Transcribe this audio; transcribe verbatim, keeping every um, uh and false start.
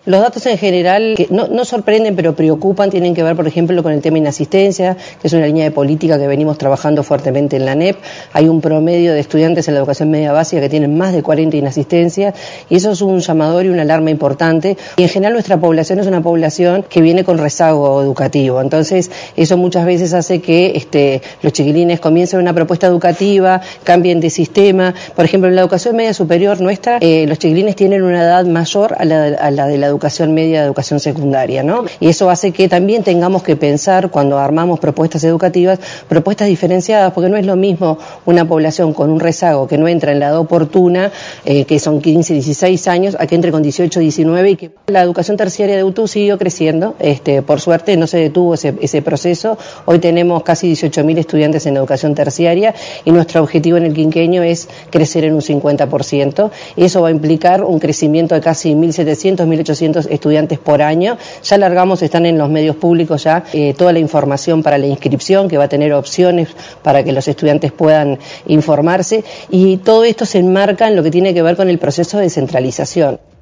Los datos en general que no, no sorprenden pero preocupan, tienen que ver por ejemplo con el tema inasistencia, que es una línea de política que venimos trabajando fuertemente en la N E P. Hay un promedio de estudiantes en la educación media básica que tienen más de cuarenta inasistencias y eso es un llamador y una alarma importante. Y en general nuestra población es una población que viene con rezago educativo, entonces eso muchas veces hace que este, los chiquilines comiencen una propuesta educativa, cambien de sistema. Por ejemplo, en la educación media superior nuestra, eh, los chiquilines tienen una edad mayor a la, a la de la educación media, de educación secundaria, ¿no? Y eso hace que también tengamos que pensar, cuando armamos propuestas educativas, propuestas diferenciadas, porque no es lo mismo una población con un rezago que no entra en la edad oportuna, eh, que son quince, dieciséis años, a que entre con dieciocho, diecinueve, y que la educación terciaria de U T U siguió creciendo. Este, por suerte no se detuvo ese, ese proceso. Hoy tenemos casi dieciocho mil estudiantes en educación terciaria y nuestro objetivo en el quinquenio es crecer en un cincuenta por ciento. Eso va a implicar un crecimiento de casi mil setecientos, mil ochocientos estudiantes por año. Ya largamos, están en los medios públicos ya eh, toda la información para la inscripción, que va a tener opciones para que los estudiantes puedan informarse, y todo esto se enmarca en lo que tiene que ver con el proceso de descentralización.